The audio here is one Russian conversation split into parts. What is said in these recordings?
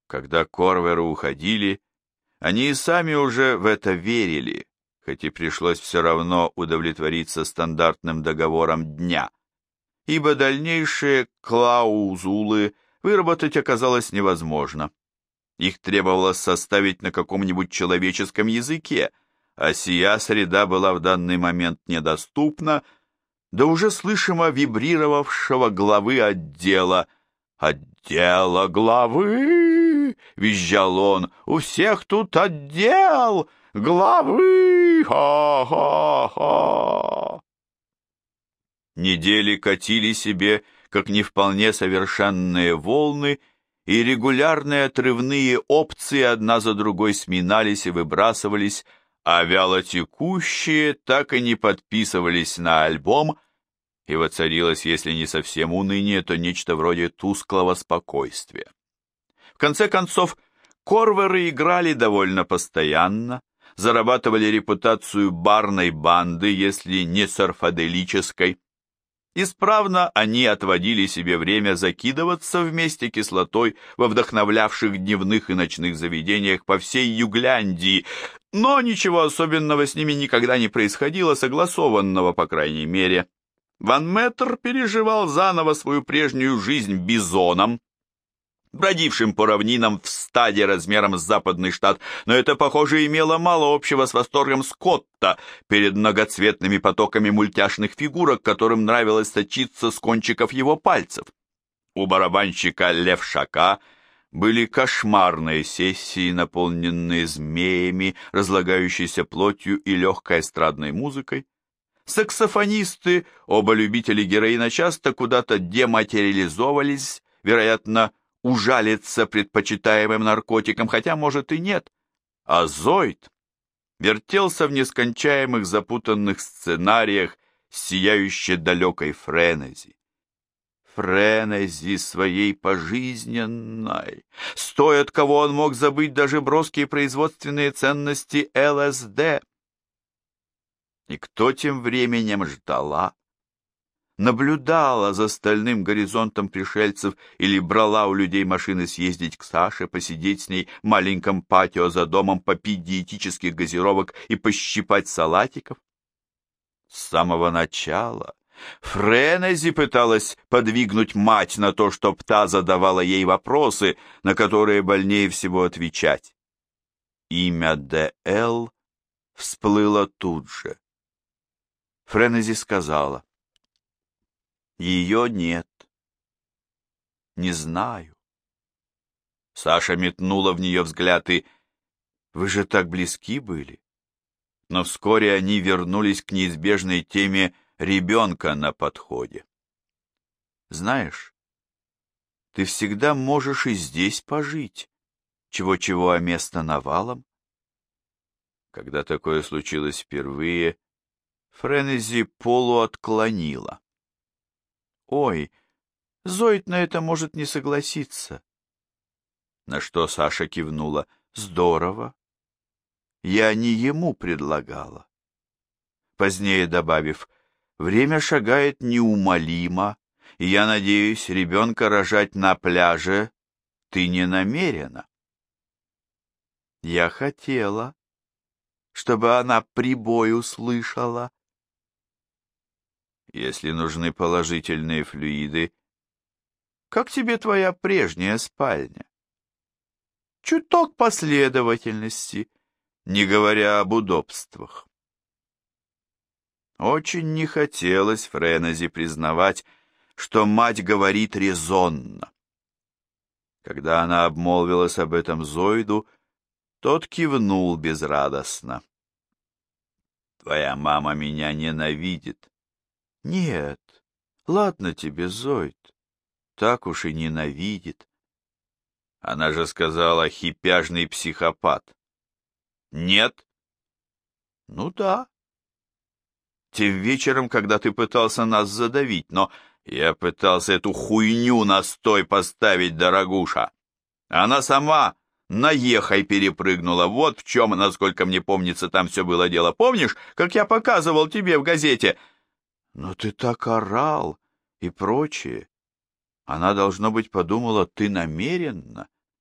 Когда Корверы уходили, они и сами уже в это верили, хоть и пришлось все равно удовлетвориться стандартным договором дня, ибо дальнейшие клаузулы выработать оказалось невозможно. Их требовалось составить на каком-нибудь человеческом языке, а сия среда была в данный момент недоступна, до уже слышимо вибрировавшего главы отдела. «Отдела главы!» — визжал он. «У всех тут отдел главы! Ха-ха-ха!» Недели катили себе, как не вполне совершенные волны, и регулярные отрывные опции одна за другой сминались и выбрасывались, а вялотекущие так и не подписывались на альбом, и воцарилось, если не совсем уныние, то нечто вроде тусклого спокойствия. В конце концов, Корверы играли довольно постоянно, зарабатывали репутацию барной банды, если не сарфаделической. Исправно они отводили себе время закидываться вместе кислотой во вдохновлявших дневных и ночных заведениях по всей Югляндии, но ничего особенного с ними никогда не происходило, согласованного, по крайней мере. Ван Меттер переживал заново свою прежнюю жизнь бизоном, бродившим по равнинам в стаде размером с западный штат, но это, похоже, имело мало общего с восторгом Скотта перед многоцветными потоками мультяшных фигурок, которым нравилось сочиться с кончиков его пальцев. У барабанщика Левшака были кошмарные сессии, наполненные змеями, разлагающейся плотью и легкой эстрадной музыкой. Саксофонисты, оба любители героина, часто куда-то дематериализовывались, вероятно, ужалиться предпочитаемым наркотиком, хотя, может, и нет. А Зойд вертелся в нескончаемых запутанных сценариях с сияюще далекой Френези. Френези своей пожизненной, с той, от кого он мог забыть даже броские производственные ценности ЛСД. И кто тем временем ждала, наблюдала за стальным горизонтом пришельцев или брала у людей машины съездить к Саше, посидеть с ней в маленьком патио за домом, попить диетических газировок и пощипать салатиков? С самого начала Френези пыталась подвигнуть мать на то, чтоб та задавала ей вопросы, на которые больнее всего отвечать. Имя Д.Л. всплыло тут же. Френези сказала: «Ее нет. Не знаю». Саша метнула в нее взгляд и: «Вы же так близки были». Но вскоре они вернулись к неизбежной теме ребенка на подходе. «Знаешь, ты всегда можешь и здесь пожить, чего-чего, а место навалом». Когда такое случилось впервые, Френези полуотклонила. «Ой, Зоид на это может не согласиться». На что Саша кивнула: «Здорово. Я не ему предлагала». Позднее добавив: «Время шагает неумолимо, и я надеюсь, ребенка рожать на пляже ты не намерена». Я хотела, чтобы она прибой услышала. Если нужны положительные флюиды, как тебе твоя прежняя спальня? Чуток последовательности, не говоря об удобствах. Очень не хотелось Френези признавать, что мать говорит резонно. Когда она обмолвилась об этом Зоиду, тот кивнул безрадостно. «Твоя мама меня ненавидит». «Нет, ладно тебе, Зоид, так уж и ненавидит». Она же сказала: «Хипяжный психопат». «Нет?» «Ну да. Тем вечером, когда ты пытался нас задавить, но я пытался эту хуйню на стой поставить, дорогуша. Она сама на ехай перепрыгнула. Вот в чем, насколько мне помнится, там все было дело. Помнишь, как я показывал тебе в газете?» «Но ты так орал и прочее. Она, должно быть, подумала, ты намеренно».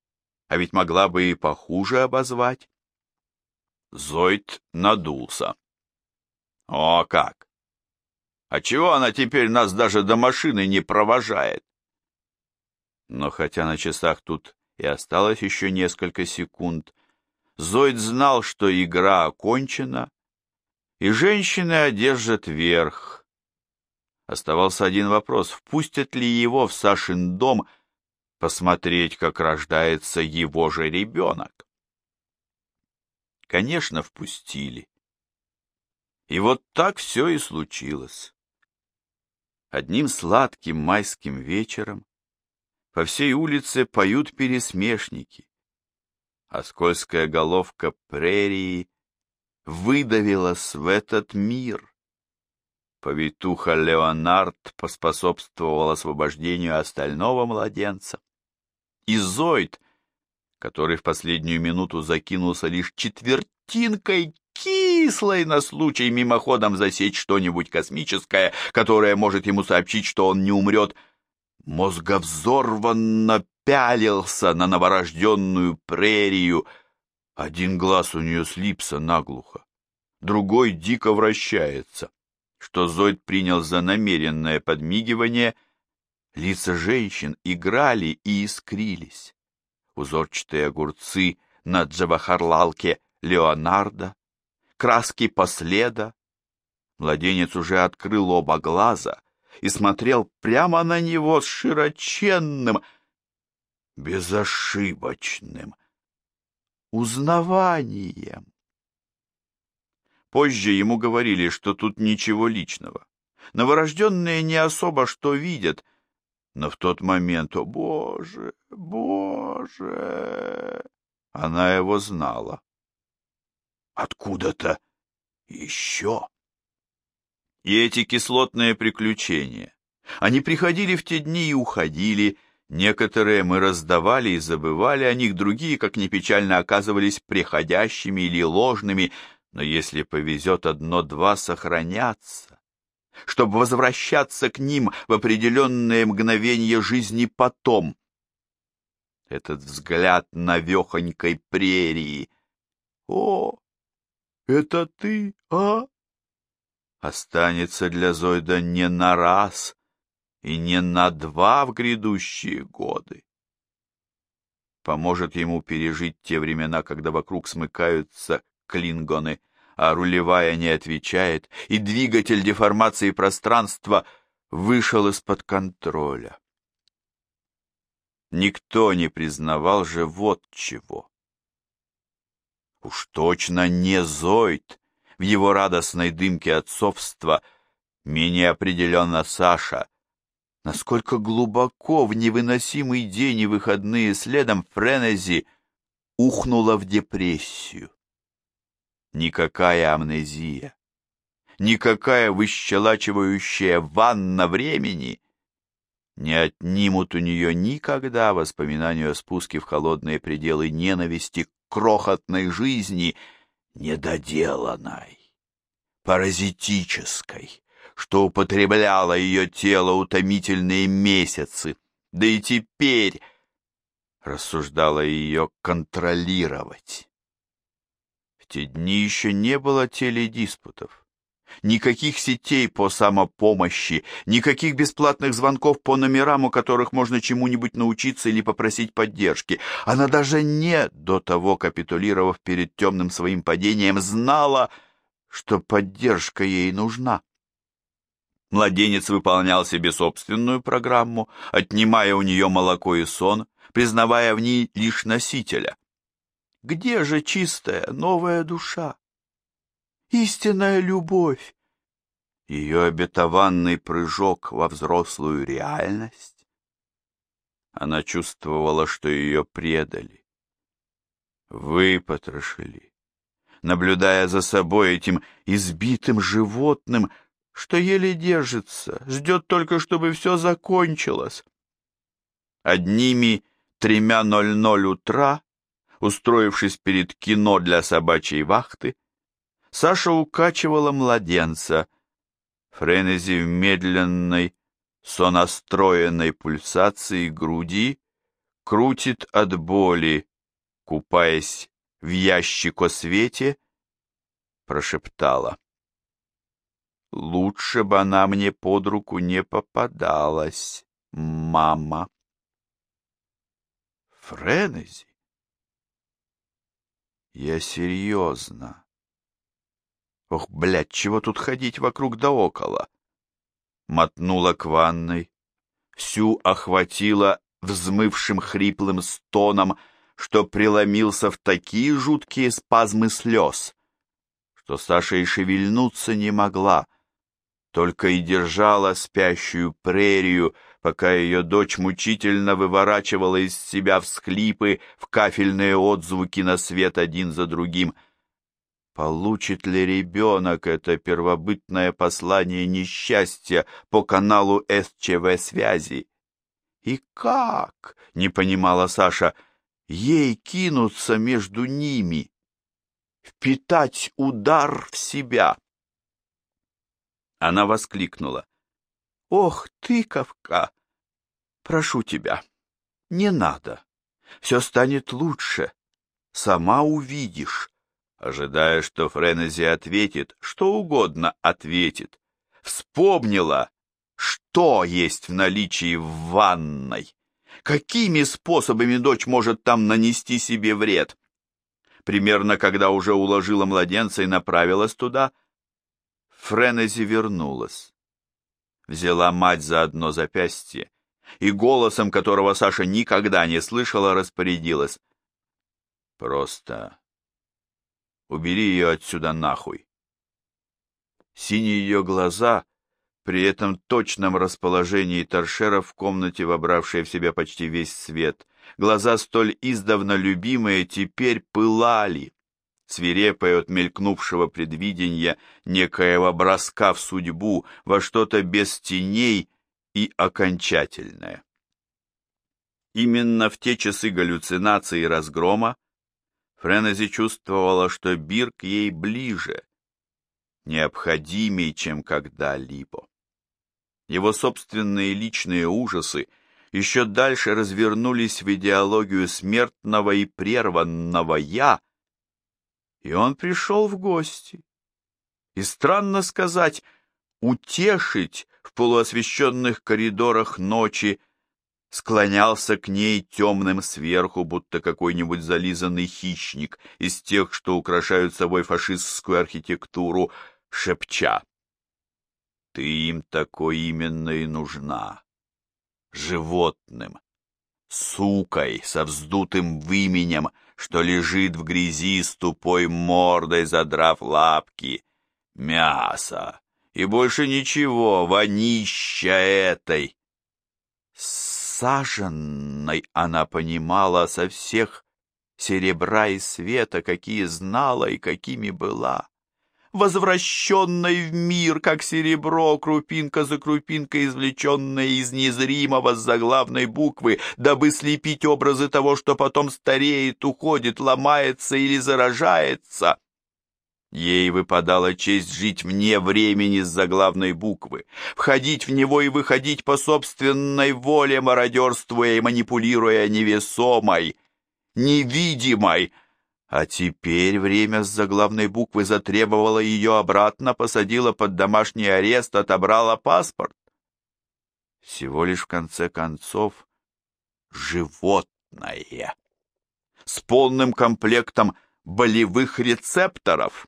а ведь могла бы и похуже обозвать. Зойд надулся. О, как! А чего она теперь нас даже до машины не провожает? Но хотя на часах тут и осталось еще несколько секунд, Зойд знал, что игра окончена, и женщины одержат верх. Оставался один вопрос: впустят ли его в Сашин дом посмотреть, как рождается его же ребенок? Конечно, впустили. И вот так все и случилось. Одним сладким майским вечером по всей улице поют пересмешники, а скользкая головка прерии выдавилась в этот мир. Повитуха Леонард поспособствовал освобождению остального младенца. И Зойд, который в последнюю минуту закинулся лишь четвертинкой кислой на случай мимоходом засечь что-нибудь космическое, которое может ему сообщить, что он не умрет, мозговзорванно пялился на новорожденную прерию. Один глаз у нее слипся наглухо, другой дико вращается, что Зойд принял за намеренное подмигивание. Лица женщин играли и искрились. Узорчатые огурцы на джавахарлалке Леонардо, краски последа. Младенец уже открыл оба глаза и смотрел прямо на него с широченным, безошибочным узнаванием. Позже ему говорили, что тут ничего личного. Новорожденные не особо что видят, но в тот момент, о боже, боже, она его знала. Откуда-то еще. И эти кислотные приключения, они приходили в те дни и уходили. Некоторые мы раздавали и забывали о них, другие, как ни печально, оказывались приходящими или ложными, но если повезет, одно-два сохранятся, чтобы возвращаться к ним в определенные мгновения жизни потом. Этот взгляд навехонькой прерии. О, это ты, а? Останется для Зойда не на раз и не на два в грядущие годы. Поможет ему пережить те времена, когда вокруг смыкаются клингоны, а рулевая не отвечает, и двигатель деформации пространства вышел из-под контроля. Никто не признавал же вот чего. Уж точно не Зойд в его радостной дымке отцовства, менее определенно Саша. Насколько глубоко в невыносимый день и выходные следом Френези ухнула в депрессию. Никакая амнезия, никакая выщелачивающая ванна времени не отнимут у нее никогда воспоминания о спуске в холодные пределы ненависти к крохотной жизни, недоделанной, паразитической, что употребляло ее тело утомительные месяцы, да и теперь рассуждала ее контролировать. В те дни еще не было теледиспутов, никаких сетей по самопомощи, никаких бесплатных звонков по номерам, у которых можно чему-нибудь научиться или попросить поддержки. Она даже не до того, капитулировав перед темным своим падением, знала, что поддержка ей нужна. Младенец выполнял себе собственную программу, отнимая у нее молоко и сон, признавая в ней лишь носителя. Где же чистая новая душа? Истинная любовь, ее обетованный прыжок во взрослую реальность? Она чувствовала, что ее предали, выпотрошили, наблюдая за собой этим избитым животным, что еле держится, ждет только, чтобы все закончилось. Одними 3:00 утра, устроившись перед кино для собачьей вахты, Саша укачивала младенца. Френези в медленной, сонастроенной пульсации груди крутит от боли купаясь в ящикосвете, прошептала: «Лучше бы она мне под руку не попадалась, мама». Френези? Я серьезно. Ох, блядь, чего тут ходить вокруг да около? Мотнула к ванной, всю охватила взмывшим хриплым стоном, что преломился в такие жуткие спазмы слез, что Саша и шевельнуться не могла, только и держала спящую прерию, пока ее дочь мучительно выворачивала из себя всхлипы в кафельные отзвуки на свет один за другим. Получит ли ребенок это первобытное послание несчастья по каналу СЧВ-связи? И как, не понимала Саша, ей кинуться между ними, впитать удар в себя? Она воскликнула: «Ох, тыковка! Прошу тебя, не надо, все станет лучше, сама увидишь», ожидая, что Френези ответит, что угодно ответит. Вспомнила, что есть в наличии в ванной, какими способами дочь может там нанести себе вред. Примерно когда уже уложила младенца и направилась туда, Френези вернулась, взяла мать за одно запястье и голосом, которого Саша никогда не слышала, распорядилась: «Просто убери ее отсюда нахуй». Синие ее глаза, при этом точном расположении торшера в комнате, вобравшие в себя почти весь свет, глаза столь издавна любимые, теперь пылали, свирепое от мелькнувшего предвидения некоего броска в судьбу, во что-то без теней и окончательное. Именно в те часы галлюцинации и разгрома Френези чувствовала, что Бирк ей ближе, необходимей, чем когда-либо. Его собственные личные ужасы еще дальше развернулись в идеологию смертного и прерванного «я», и он пришел в гости. И, странно сказать, утешить в полуосвещенных коридорах ночи, склонялся к ней темным сверху, будто какой-нибудь зализанный хищник из тех, что украшают собой фашистскую архитектуру, шепча: «Ты им такой именно и нужна, животным, сукой со вздутым выменем, что лежит в грязи с тупой мордой, задрав лапки, мясо и больше ничего, вонища этой». Саженной она понимала со всех серебра и света, какие знала и какими была, возвращенной в мир, как серебро, крупинка за крупинкой, извлеченная из незримого с заглавной буквы, дабы слепить образы того, что потом стареет, уходит, ломается или заражается. Ей выпадала честь жить вне времени с заглавной буквы, входить в него и выходить по собственной воле, мародерствуя и манипулируя невесомой, невидимой. А теперь время с заглавной буквы затребовало ее обратно, посадило под домашний арест, отобрало паспорт. Всего лишь в конце концов животное, с полным комплектом болевых рецепторов.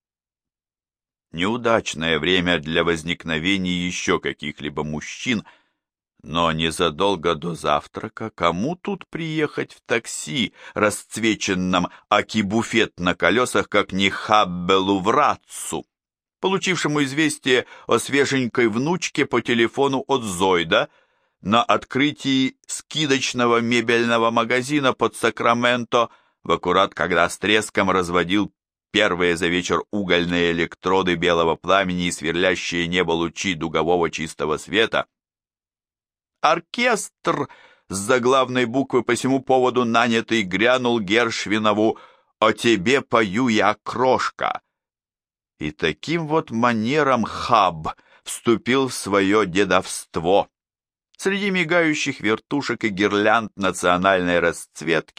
Неудачное время для возникновения еще каких-либо мужчин, но незадолго до завтрака кому тут приехать в такси, расцвеченном аки-буфет на колесах, как не Хаббелу Вратцу, получившему известие о свеженькой внучке по телефону от Зойда на открытии скидочного мебельного магазина под Сакраменто, в аккурат когда с треском разводил первые за вечер угольные электроды белого пламени и сверлящие небо лучи дугового чистого света. Оркестр с заглавной буквы по сему поводу нанятый грянул Гершвинову «О тебе пою я, крошка». И таким вот манером Хабб вступил в свое дедовство. Среди мигающих вертушек и гирлянд национальной расцветки,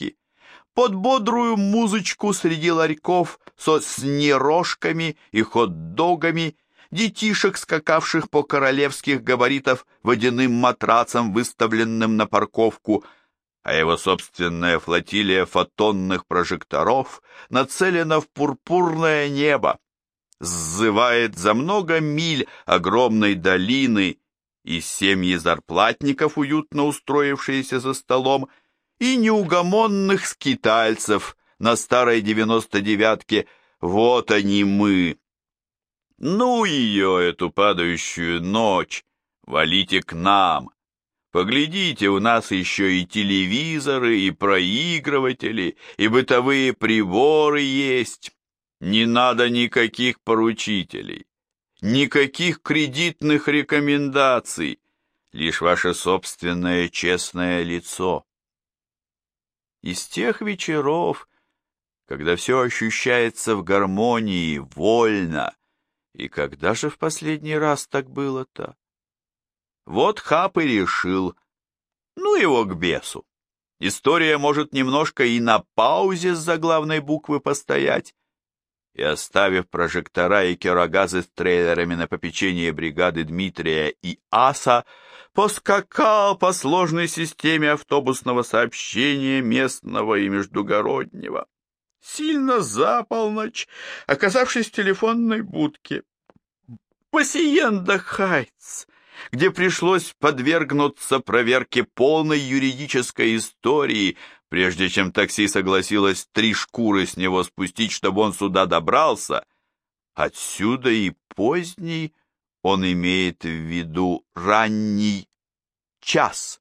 под бодрую музычку среди ларьков со снерожками и хот-догами, детишек, скакавших по королевских габаритов водяным матрацам, выставленным на парковку, а его собственная флотилия фотонных прожекторов нацелена в пурпурное небо, сзывает за много миль огромной долины и семьи зарплатников, уютно устроившиеся за столом, и неугомонных скитальцев на старой 99-ке. Вот они мы. Ну ее, эту падающую ночь, валите к нам. Поглядите, у нас еще и телевизоры, и проигрыватели, и бытовые приборы есть. Не надо никаких поручителей, никаких кредитных рекомендаций, лишь ваше собственное честное лицо. Из тех вечеров, когда все ощущается в гармонии, вольно, и когда же в последний раз так было-то? Вот Хап и решил, ну его к бесу. История может немножко и на паузе с заглавной буквы постоять. И оставив прожектора и керогазы с трейлерами на попечение бригады Дмитрия и Аса, поскакал по сложной системе автобусного сообщения местного и междугороднего. Сильно за полночь, оказавшись в телефонной будке в Хайтс, где пришлось подвергнуться проверке полной юридической истории, прежде чем такси согласилось 3 шкуры с него спустить, чтобы он сюда добрался. Отсюда и поздний, он имеет в виду ранний час.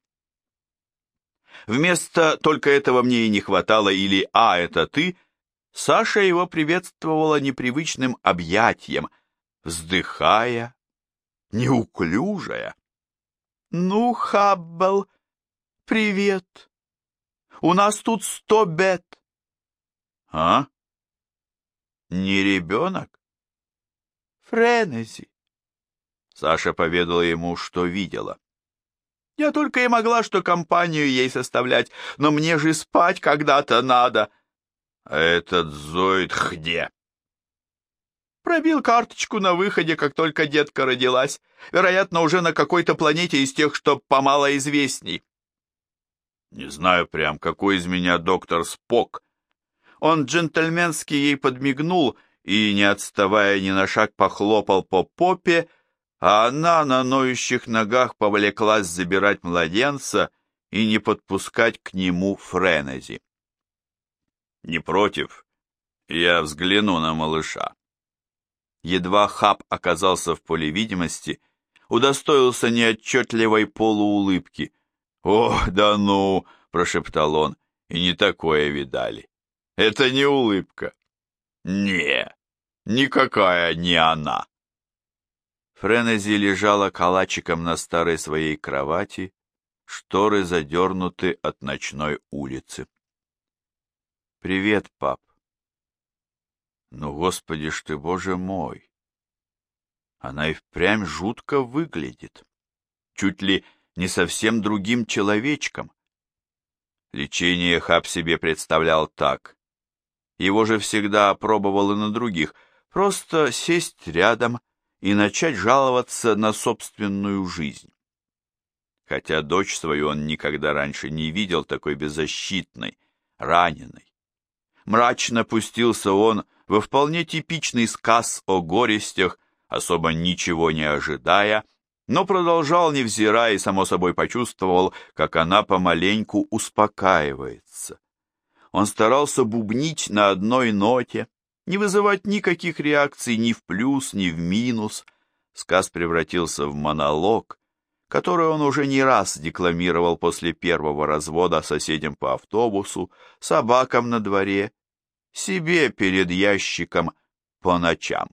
Вместо «только этого мне и не хватало» или «а, это ты», Саша его приветствовала непривычным объятием, вздыхая, неуклюжая. «Ну, Хаббл, привет. У нас тут 100 бет». «А? Не ребенок?» «Френези». Саша поведала ему, что видела. «Я только и могла что компанию ей составлять, но мне же спать когда-то надо». «А этот Зоид где?» «Пробил карточку на выходе, как только детка родилась. Вероятно, уже на какой-то планете из тех, что помалоизвестней». «Не знаю прям, какой из меня доктор Спок». Он джентльменски ей подмигнул и, не отставая ни на шаг, похлопал по попе, а она на ноющих ногах повлеклась забирать младенца и не подпускать к нему Френези. «Не против? Я взгляну на малыша». Едва Хаб оказался в поле видимости, удостоился неотчетливой полуулыбки. «О, да ну!» — прошептал он. «И не такое видали. Это не улыбка». «Не, никакая не она». Френези лежала калачиком на старой своей кровати, шторы задернуты от ночной улицы. «Привет, пап». «Ну, Господи ж ты, Боже мой!» Она и впрямь жутко выглядит, чуть ли не совсем другим человечком. Лечение Хаб себе представлял так. Его же всегда опробовал и на других. Просто сесть рядом и начать жаловаться на собственную жизнь. Хотя дочь свою он никогда раньше не видел такой беззащитной, раненой. Мрачно пустился он во вполне типичный сказ о горестях, особо ничего не ожидая, но продолжал, невзирая, и само собой почувствовал, как она помаленьку успокаивается. Он старался бубнить на одной ноте, не вызывать никаких реакций ни в плюс, ни в минус. Сказ превратился в монолог, который он уже не раз декламировал после первого развода соседям по автобусу, собакам на дворе, себе перед ящиком по ночам.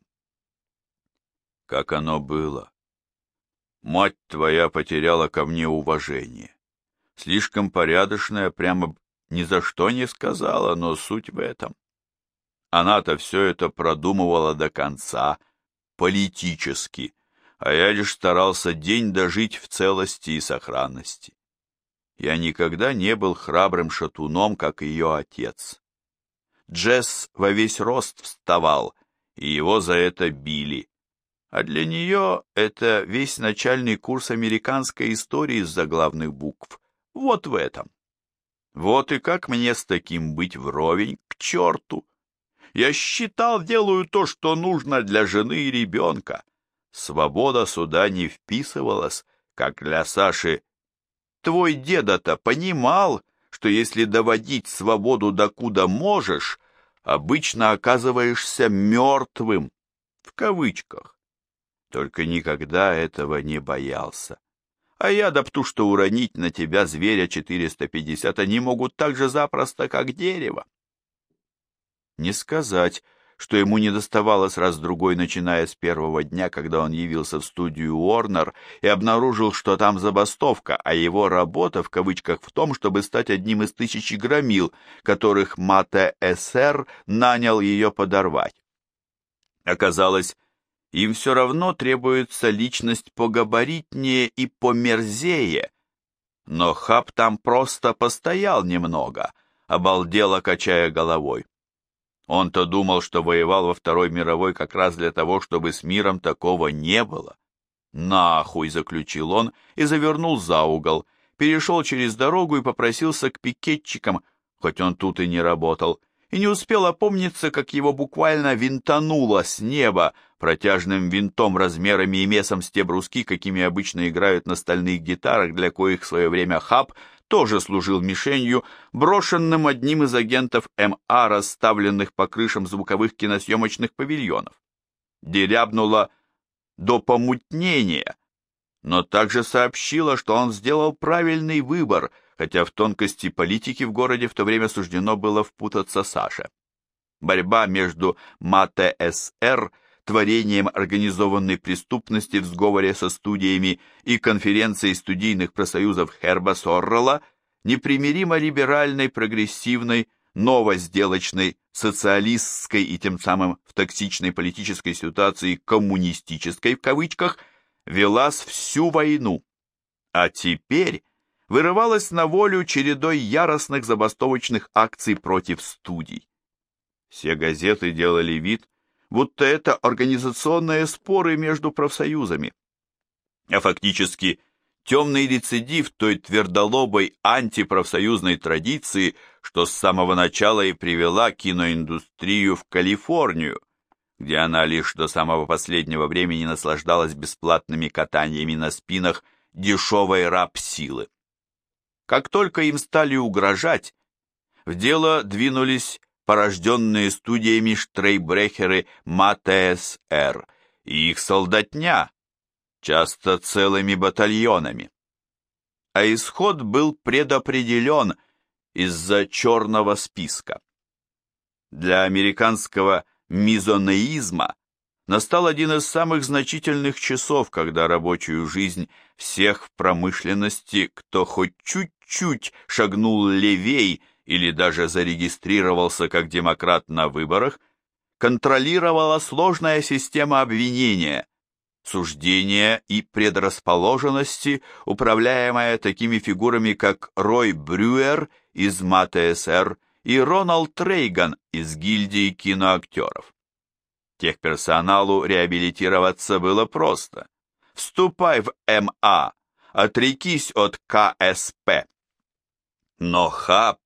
Как оно было? Мать твоя потеряла ко мне уважение. Слишком порядочная, прямо ни за что не сказала, но суть в этом. Она-то все это продумывала до конца, политически, а я лишь старался день дожить в целости и сохранности. Я никогда не был храбрым шатуном, как ее отец. Джесс во весь рост вставал, и его за это били. А для нее это весь начальный курс американской истории с заглавных букв. Вот в этом. Вот и как мне с таким быть вровень, к черту. Я считал, делаю то, что нужно для жены и ребенка. Свобода сюда не вписывалась, как для Саши. Твой деда-то понимал, что если доводить свободу докуда можешь, обычно оказываешься мертвым, в кавычках. Только никогда этого не боялся. А я допту, что уронить на тебя зверя 450 они могут так же запросто, как дерево. Не сказать, что ему не доставалось раз-другой, начиная с первого дня, когда он явился в студию Уорнер и обнаружил, что там забастовка, а его работа, в кавычках, в том, чтобы стать одним из 1000 громил, которых Мате СР нанял ее подорвать. Оказалось, им все равно требуется личность погабаритнее и померзее, но Хаб там просто постоял немного, обалдело качая головой. Он-то думал, что воевал во Второй мировой как раз для того, чтобы с миром такого не было. «Нахуй!» — заключил он и завернул за угол, перешел через дорогу и попросился к пикетчикам, хоть он тут и не работал, и не успел опомниться, как его буквально винтануло с неба протяжным винтом размерами и месом с те бруски, какими обычно играют на стальных гитарах, для коих в свое время Хаб тоже служил мишенью, брошенным одним из агентов МА, расставленных по крышам звуковых киносъемочных павильонов. Дерябнуло до помутнения, но также сообщила, что он сделал правильный выбор, хотя в тонкости политики в городе в то время суждено было впутаться Саше. Борьба между Мате СР, творением организованной преступности в сговоре со студиями, и конференцией студийных профсоюзов Херба Соррелла, непримиримо либеральной, прогрессивной, новосделочной, социалистской и тем самым в токсичной политической ситуации коммунистической в кавычках, велась всю войну. А теперь вырывалась на волю чередой яростных забастовочных акций против студий. Все газеты делали вид, будто это организационные споры между профсоюзами. А фактически темный рецидив той твердолобой антипрофсоюзной традиции, что с самого начала и привела киноиндустрию в Калифорнию, где она лишь до самого последнего времени наслаждалась бесплатными катаниями на спинах дешевой раб-силы. Как только им стали угрожать, в дело двинулись порожденные студиями штрейбрехеры Мате СР и их солдатня, часто целыми батальонами. А исход был предопределен из-за черного списка. Для американского мизонеизма настал один из самых значительных часов, когда рабочую жизнь всех в промышленности, кто хоть чуть-чуть шагнул левей или даже зарегистрировался как демократ на выборах, контролировала сложная система обвинения, суждения и предрасположенности, управляемая такими фигурами, как Рой Брюер из Мате СР и Роналд Рейган из гильдии киноактеров. Техперсоналу реабилитироваться было просто. Вступай в МА, отрекись от КСП. Но Хаб,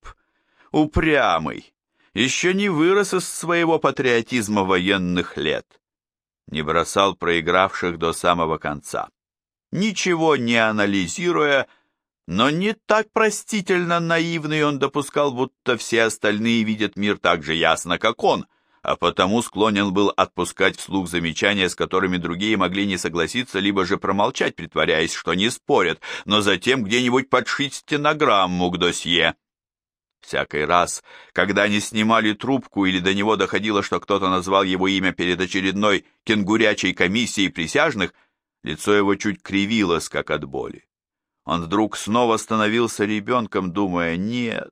упрямый, еще не вырос из своего патриотизма военных лет, не бросал проигравших до самого конца, ничего не анализируя, но не так простительно наивный он допускал, будто все остальные видят мир так же ясно, как он, а потому склонен был отпускать вслух замечания, с которыми другие могли не согласиться, либо же промолчать, притворяясь, что не спорят, но затем где-нибудь подшить стенограмму к досье. Всякий раз, когда они снимали трубку или до него доходило, что кто-то назвал его имя перед очередной кенгурячей комиссией присяжных, лицо его чуть кривилось, как от боли. Он вдруг снова становился ребенком, думая: «Нет,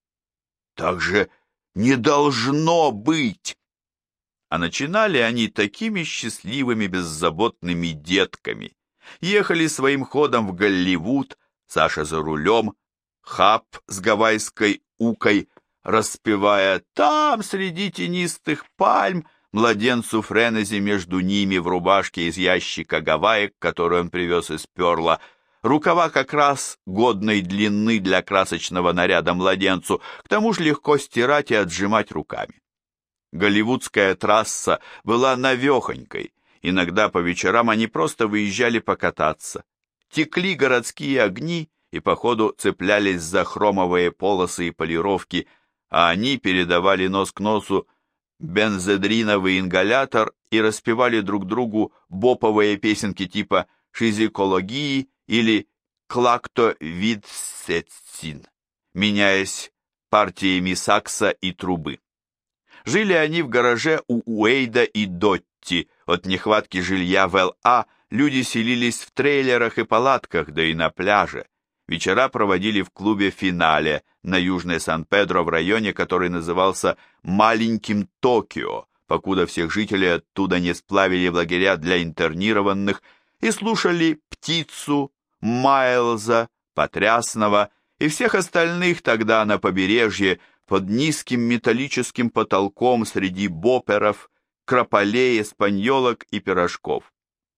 так же не должно быть!» А начинали они такими счастливыми, беззаботными детками. Ехали своим ходом в Голливуд, Саша за рулем, Хаб с гавайской укой, распевая «Там, среди тенистых пальм», младенцу Френези между ними в рубашке из ящика гаваек, которую он привез из Перла, рукава как раз годной длины для красочного наряда младенцу, к тому же легко стирать и отжимать руками. Голливудская трасса была навехонькой, иногда по вечерам они просто выезжали покататься. Текли городские огни и по ходу цеплялись за хромовые полосы и полировки, а они передавали нос к носу бензодриновый ингалятор и распевали друг другу боповые песенки типа «Шизикологии» или «Клакто Витсетсин», меняясь партиями сакса и трубы. Жили они в гараже у Уэйда и Дотти. От нехватки жилья в Л.А. люди селились в трейлерах и палатках, да и на пляже. Вечера проводили в клубе «Финале» на Южной Сан-Педро в районе, который назывался «Маленьким Токио», покуда всех жителей оттуда не сплавили в лагеря для интернированных, и слушали «Птицу», Майлза, Потрясного и всех остальных тогда на побережье под низким металлическим потолком среди боперов, крополей, эспаньолок и пирожков.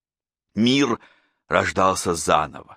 Мир рождался заново.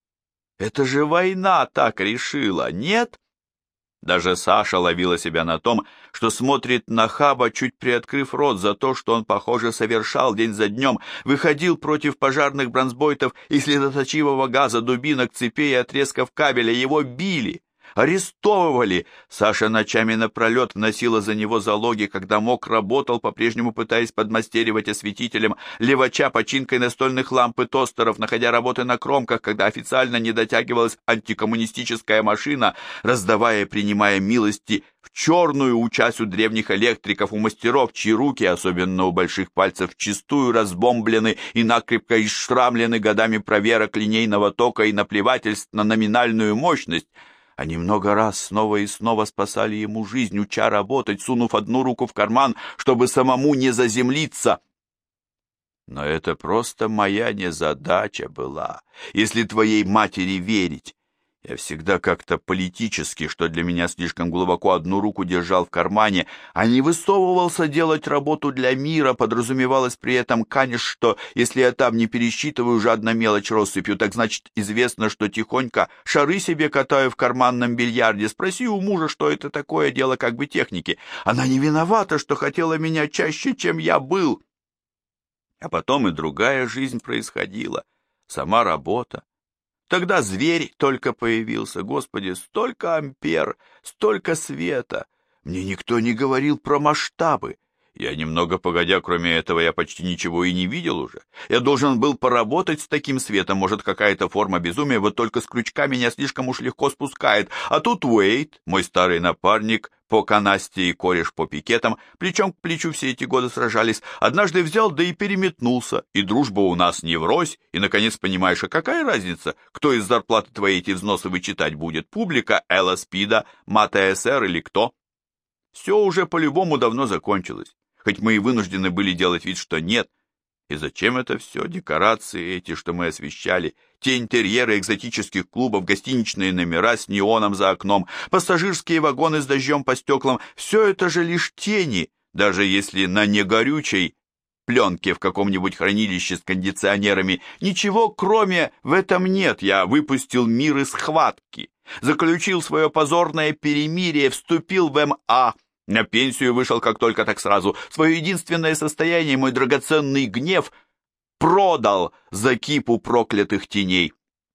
Это же война так решила, нет? Даже Саша ловила себя на том, что смотрит на Хаба, чуть приоткрыв рот за то, что он, похоже, совершал день за днем, выходил против пожарных бронзбойтов и слезоточивого газа, дубинок, цепей и отрезков кабеля. Его били, арестовывали. Саша ночами напролет вносила за него залоги, когда мог, работал, по-прежнему пытаясь подмастеривать осветителем, левача починкой настольных ламп и тостеров, находя работы на кромках, когда официально не дотягивалась антикоммунистическая машина, раздавая и принимая милости в черную, учась у древних электриков, у мастеров, чьи руки, особенно у больших пальцев, вчистую разбомблены и накрепко изшрамлены годами проверок линейного тока и наплевательств на номинальную мощность. Они много раз снова и снова спасали ему жизнь, уча работать, сунув одну руку в карман, чтобы самому не заземлиться. Но это просто моя незадача была, если твоей матери верить. Я всегда как-то политически, что для меня слишком глубоко, одну руку держал в кармане, а не высовывался делать работу для мира. Подразумевалось при этом, конечно, что если я там не пересчитываю жадно мелочь россыпью, так значит известно, что тихонько шары себе катаю в карманном бильярде. Спроси у мужа, что это такое, дело как бы техники. Она не виновата, что хотела меня чаще, чем я был. А потом и другая жизнь происходила, сама работа. Тогда зверь только появился. Господи, столько ампер, столько света. Мне никто не говорил про масштабы. Я немного погодя, кроме этого, я почти ничего и не видел уже. Я должен был поработать с таким светом, может, какая-то форма безумия, вот только с крючка меня слишком уж легко спускает. А тут Уэйд, мой старый напарник по канасте и кореш по пикетам, плечом к плечу все эти годы сражались, однажды взял, да и переметнулся, и дружба у нас не врозь, и, наконец, понимаешь, а какая разница, кто из зарплаты твоей эти взносы вычитать будет, публика, Элла Спида, Мата СР или кто? Все уже по-любому давно закончилось. Хоть мы и вынуждены были делать вид, что нет. И зачем это все? Декорации эти, что мы освещали, те интерьеры экзотических клубов, гостиничные номера с неоном за окном, пассажирские вагоны с дождем по стеклам — все это же лишь тени, даже если на негорючей пленке в каком-нибудь хранилище с кондиционерами. Ничего кроме в этом нет. Я выпустил мир из схватки, заключил свое позорное перемирие, вступил в МА. На пенсию вышел как только, так сразу. Свое единственное состояние, мой драгоценный гнев, продал за кипу проклятых теней.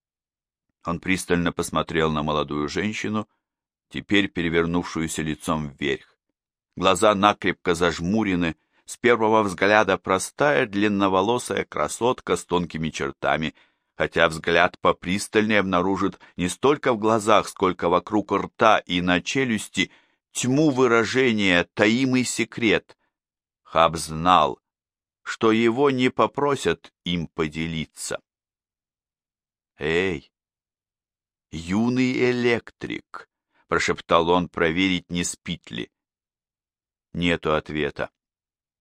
Он пристально посмотрел на молодую женщину, теперь перевернувшуюся лицом вверх. Глаза накрепко зажмурены, с первого взгляда простая длинноволосая красотка с тонкими чертами, хотя взгляд попристальнее обнаружит не столько в глазах, сколько вокруг рта и на челюсти тьму выражения, таимый секрет. Хаб знал, что его не попросят им поделиться. «Эй, юный электрик!» — прошептал он, проверить, не спит ли. Нету ответа.